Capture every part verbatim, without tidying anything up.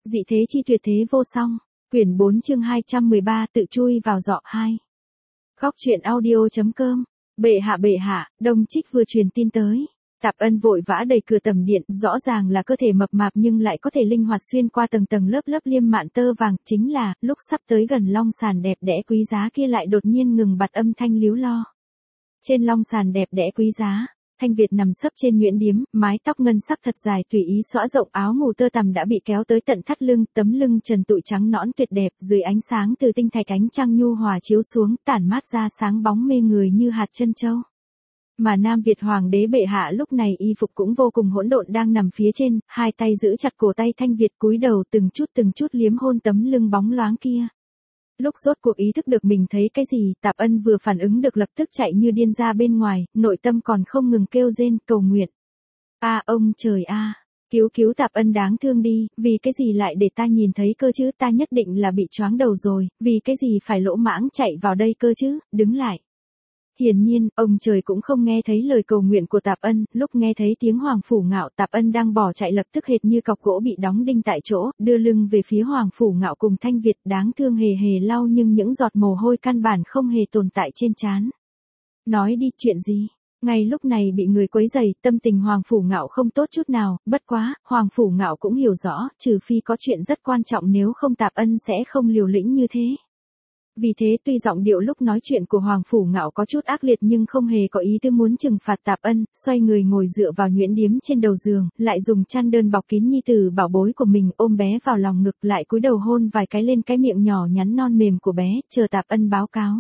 Dị thế chi tuyệt thế vô song. Quyển bốn chương hai trăm mười ba tự chui vào giọ hai. Góc truyện audio.com. Bệ hạ bệ hạ, Đông Trích vừa truyền tin tới. Tạp Ân vội vã đẩy cửa tầm điện, rõ ràng là cơ thể mập mạp nhưng lại có thể linh hoạt xuyên qua tầng tầng lớp lớp liêm mạn tơ vàng, chính là, lúc sắp tới gần long sàn đẹp đẽ quý giá kia lại đột nhiên ngừng bặt âm thanh líu lo. Trên long sàn đẹp đẽ quý giá, Thanh Việt nằm sấp trên nhuyễn điếm, mái tóc ngân sắc thật dài tùy ý xõa rộng, áo ngủ tơ tằm đã bị kéo tới tận thắt lưng, tấm lưng trần tụi trắng nõn tuyệt đẹp, dưới ánh sáng từ tinh thạch ánh trăng nhu hòa chiếu xuống, tản mát ra sáng bóng mê người như hạt chân châu. Mà Nam Việt hoàng đế bệ hạ lúc này y phục cũng vô cùng hỗn độn đang nằm phía trên, hai tay giữ chặt cổ tay Thanh Việt cúi đầu từng chút từng chút liếm hôn tấm lưng bóng loáng kia. Lúc rốt cuộc ý thức được mình thấy cái gì, Tạp Ân vừa phản ứng được lập tức chạy như điên ra bên ngoài, nội tâm còn không ngừng kêu rên, cầu nguyện. A à, ông trời a, à, cứu cứu Tạp Ân đáng thương đi, vì cái gì lại để ta nhìn thấy cơ chứ, ta nhất định là bị choáng đầu rồi, vì cái gì phải lỗ mãng chạy vào đây cơ chứ, đứng lại. Hiển nhiên, ông trời cũng không nghe thấy lời cầu nguyện của Tạp Ân, lúc nghe thấy tiếng Hoàng Phủ Ngạo, Tạp Ân đang bỏ chạy lập tức hệt như cọc gỗ bị đóng đinh tại chỗ, đưa lưng về phía Hoàng Phủ Ngạo cùng Thanh Việt, đáng thương hề hề lau nhưng những giọt mồ hôi căn bản không hề tồn tại trên trán. Nói đi, chuyện gì? Ngay lúc này bị người quấy rầy, tâm tình Hoàng Phủ Ngạo không tốt chút nào, bất quá, Hoàng Phủ Ngạo cũng hiểu rõ, trừ phi có chuyện rất quan trọng nếu không Tạp Ân sẽ không liều lĩnh như thế. Vì thế tuy giọng điệu lúc nói chuyện của Hoàng Phủ Ngạo có chút ác liệt nhưng không hề có ý tư muốn trừng phạt Tạp Ân, xoay người ngồi dựa vào nhuyễn điếm trên đầu giường, lại dùng chăn đơn bọc kín nhi tử bảo bối của mình ôm bé vào lòng ngực lại cúi đầu hôn vài cái lên cái miệng nhỏ nhắn non mềm của bé, chờ Tạp Ân báo cáo.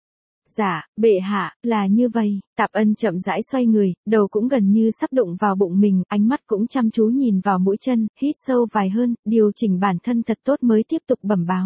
Dạ, bệ hạ, là như vậy, Tạp Ân chậm rãi xoay người, đầu cũng gần như sắp đụng vào bụng mình, ánh mắt cũng chăm chú nhìn vào mũi chân, hít sâu vài hơn, điều chỉnh bản thân thật tốt mới tiếp tục bẩm báo.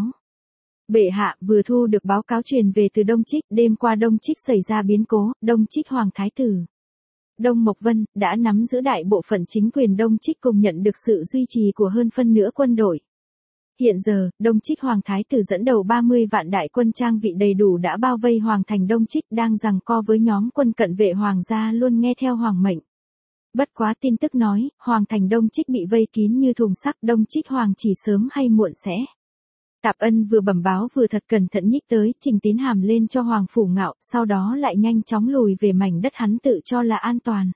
Bệ hạ, vừa thu được báo cáo truyền về từ Đông Trích, đêm qua Đông Trích xảy ra biến cố, Đông Trích Hoàng Thái Tử Đông Mộc Vân, đã nắm giữ đại bộ phận chính quyền Đông Trích cùng nhận được sự duy trì của hơn phân nửa quân đội. Hiện giờ, Đông Trích Hoàng Thái Tử dẫn đầu ba mươi vạn đại quân trang bị đầy đủ đã bao vây Hoàng thành Đông Trích đang giằng co với nhóm quân cận vệ Hoàng gia luôn nghe theo Hoàng mệnh. Bất quá tin tức nói, Hoàng thành Đông Trích bị vây kín như thùng sắt, Đông Trích Hoàng chỉ sớm hay muộn sẽ. Tạp Ân vừa bẩm báo vừa thật cẩn thận nhích tới, trình tín hàm lên cho Hoàng Phủ Ngạo, sau đó lại nhanh chóng lùi về mảnh đất hắn tự cho là an toàn.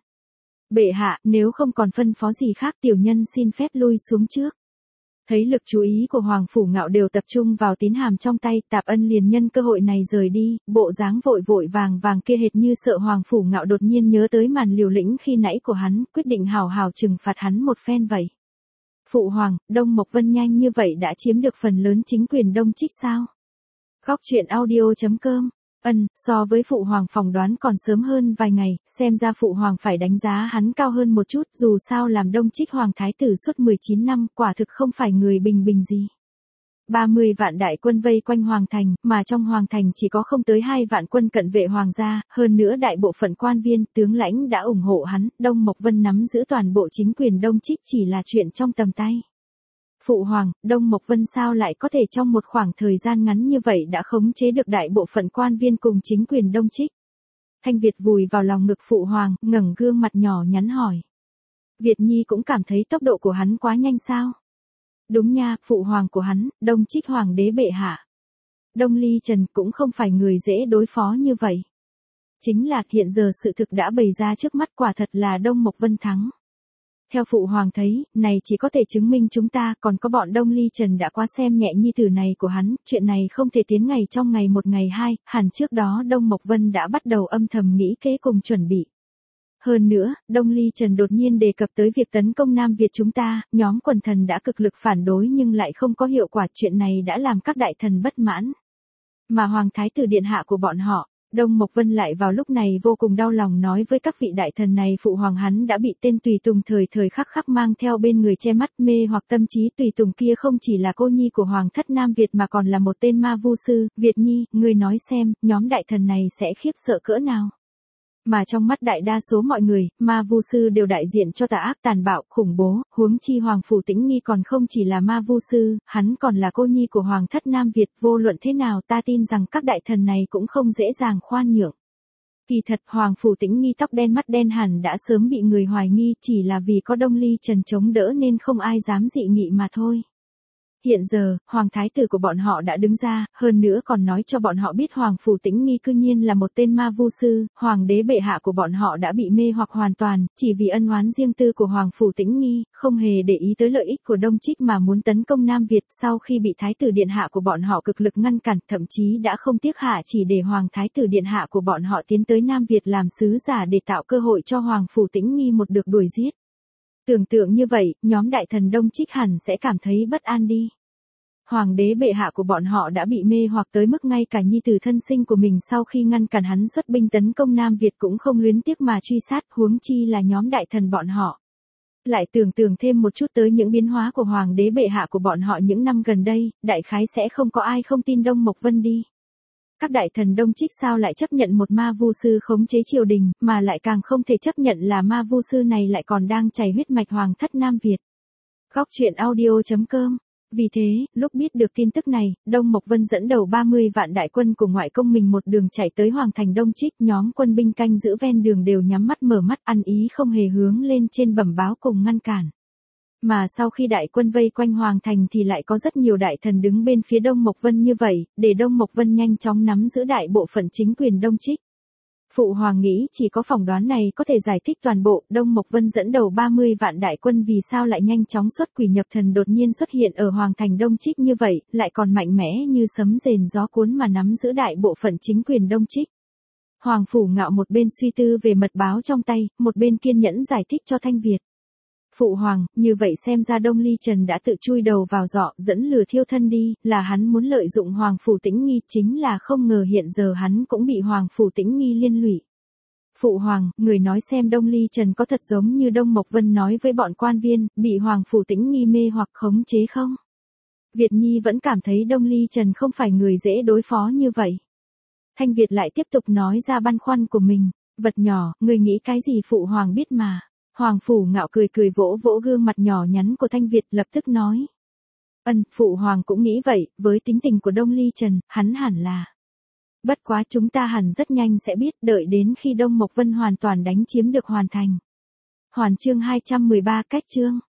Bệ hạ, nếu không còn phân phó gì khác tiểu nhân xin phép lui xuống trước. Thấy lực chú ý của Hoàng Phủ Ngạo đều tập trung vào tín hàm trong tay, Tạp Ân liền nhân cơ hội này rời đi, bộ dáng vội vội vàng vàng kia hệt như sợ Hoàng Phủ Ngạo đột nhiên nhớ tới màn liều lĩnh khi nãy của hắn, quyết định hào hào trừng phạt hắn một phen vậy. Phụ hoàng, Đông Mộc Vân nhanh như vậy đã chiếm được phần lớn chính quyền Đông Trích sao? Góc truyện audio.com. Ân, so với phụ hoàng phỏng đoán còn sớm hơn vài ngày, xem ra phụ hoàng phải đánh giá hắn cao hơn một chút, dù sao làm Đông Trích Hoàng Thái Tử suốt mười chín năm, quả thực không phải người bình bình gì. ba mươi vạn đại quân vây quanh Hoàng thành, mà trong Hoàng thành chỉ có không tới hai vạn quân cận vệ Hoàng gia, hơn nữa đại bộ phận quan viên, tướng lãnh đã ủng hộ hắn, Đông Mộc Vân nắm giữ toàn bộ chính quyền Đông Trích chỉ là chuyện trong tầm tay. Phụ hoàng, Đông Mộc Vân sao lại có thể trong một khoảng thời gian ngắn như vậy đã khống chế được đại bộ phận quan viên cùng chính quyền Đông Trích? Thanh Việt vùi vào lòng ngực phụ hoàng, ngẩng gương mặt nhỏ nhắn hỏi. Việt Nhi cũng cảm thấy tốc độ của hắn quá nhanh sao? Đúng nha, phụ hoàng của hắn, Đông Trích Hoàng đế bệ hạ. Đông Ly Trần cũng không phải người dễ đối phó như vậy. Chính là hiện giờ sự thực đã bày ra trước mắt, quả thật là Đông Mộc Vân thắng. Theo phụ hoàng thấy, này chỉ có thể chứng minh chúng ta còn có bọn Đông Ly Trần đã quá xem nhẹ nhi tử này của hắn, chuyện này không thể tiến ngày trong ngày một ngày hai, hẳn trước đó Đông Mộc Vân đã bắt đầu âm thầm nghĩ kế cùng chuẩn bị. Hơn nữa, Đông Ly Trần đột nhiên đề cập tới việc tấn công Nam Việt chúng ta, nhóm quần thần đã cực lực phản đối nhưng lại không có hiệu quả, chuyện này đã làm các đại thần bất mãn. Mà Hoàng Thái Tử điện hạ của bọn họ, Đông Mộc Vân lại vào lúc này vô cùng đau lòng nói với các vị đại thần này phụ hoàng hắn đã bị tên tùy tùng thời thời khắc khắc mang theo bên người che mắt mê hoặc tâm trí, tùy tùng kia không chỉ là cô nhi của Hoàng thất Nam Việt mà còn là một tên ma vu sư, Việt Nhi, ngươi nói xem, nhóm đại thần này sẽ khiếp sợ cỡ nào. Mà trong mắt đại đa số mọi người, ma vu sư đều đại diện cho tà ác tàn bạo, khủng bố, huống chi Hoàng Phủ Tĩnh Nghi còn không chỉ là ma vu sư, hắn còn là cô nhi của Hoàng thất Nam Việt, vô luận thế nào ta tin rằng các đại thần này cũng không dễ dàng khoan nhượng. Kỳ thật Hoàng Phủ Tĩnh Nghi tóc đen mắt đen hẳn đã sớm bị người hoài nghi, chỉ là vì có Đông Ly Trần chống đỡ nên không ai dám dị nghị mà thôi. Hiện giờ, hoàng thái tử của bọn họ đã đứng ra, hơn nữa còn nói cho bọn họ biết hoàng phủ Tĩnh Nghi cư nhiên là một tên ma vu sư, hoàng đế bệ hạ của bọn họ đã bị mê hoặc hoàn toàn, chỉ vì ân oán riêng tư của hoàng phủ Tĩnh Nghi, không hề để ý tới lợi ích của Đông Trích mà muốn tấn công Nam Việt. Sau khi bị thái tử điện hạ của bọn họ cực lực ngăn cản, thậm chí đã không tiếc hạ chỉ để hoàng thái tử điện hạ của bọn họ tiến tới Nam Việt làm sứ giả để tạo cơ hội cho hoàng phủ Tĩnh Nghi một được đuổi giết. Tưởng tượng như vậy, nhóm đại thần Đông Trích hẳn sẽ cảm thấy bất an đi. Hoàng đế bệ hạ của bọn họ đã bị mê hoặc tới mức ngay cả nhi tử thân sinh của mình sau khi ngăn cản hắn xuất binh tấn công Nam Việt cũng không luyến tiếc mà truy sát, huống chi là nhóm đại thần bọn họ. Lại tưởng tượng thêm một chút tới những biến hóa của hoàng đế bệ hạ của bọn họ những năm gần đây, đại khái sẽ không có ai không tin Đông Mộc Vân đi. Các đại thần Đông Trích sao lại chấp nhận một ma vu sư khống chế triều đình, mà lại càng không thể chấp nhận là ma vu sư này lại còn đang chảy huyết mạch hoàng thất Nam Việt. Góc truyện audio chấm com. Vì thế, lúc biết được tin tức này, Đông Mộc Vân dẫn đầu ba mươi vạn đại quân của ngoại công mình một đường chạy tới hoàng thành Đông Trích, nhóm quân binh canh giữ ven đường đều nhắm mắt mở mắt ăn ý không hề hướng lên trên bẩm báo cùng ngăn cản. Mà sau khi đại quân vây quanh hoàng thành thì lại có rất nhiều đại thần đứng bên phía Đông Mộc Vân như vậy, để Đông Mộc Vân nhanh chóng nắm giữ đại bộ phận chính quyền Đông Trích. Phụ hoàng nghĩ chỉ có phỏng đoán này có thể giải thích toàn bộ, Đông Mộc Vân dẫn đầu ba mươi vạn đại quân vì sao lại nhanh chóng xuất quỷ nhập thần đột nhiên xuất hiện ở hoàng thành Đông Trích như vậy, lại còn mạnh mẽ như sấm rền gió cuốn mà nắm giữ đại bộ phận chính quyền Đông Trích. Hoàng phủ Ngạo một bên suy tư về mật báo trong tay, một bên kiên nhẫn giải thích cho Thanh Việt. Phụ hoàng, như vậy xem ra Đông Ly Trần đã tự chui đầu vào giọ, dẫn lừa thiêu thân đi, là hắn muốn lợi dụng hoàng phủ Tĩnh Nghi, chính là không ngờ hiện giờ hắn cũng bị hoàng phủ Tĩnh Nghi liên lụy. Phụ hoàng, người nói xem Đông Ly Trần có thật giống như Đông Mộc Vân nói với bọn quan viên, bị hoàng phủ Tĩnh Nghi mê hoặc khống chế không? Việt Nhi vẫn cảm thấy Đông Ly Trần không phải người dễ đối phó như vậy. Thanh Việt lại tiếp tục nói ra băn khoăn của mình, vật nhỏ, người nghĩ cái gì phụ hoàng biết mà. Hoàng phủ Ngạo cười cười vỗ vỗ gương mặt nhỏ nhắn của Thanh Việt lập tức nói. Ân, phụ hoàng cũng nghĩ vậy, với tính tình của Đông Ly Trần, hắn hẳn là. Bất quá chúng ta hẳn rất nhanh sẽ biết, đợi đến khi Đông Mộc Vân hoàn toàn đánh chiếm được hoàn thành. Hoàn chương hai trăm mười ba cách chương.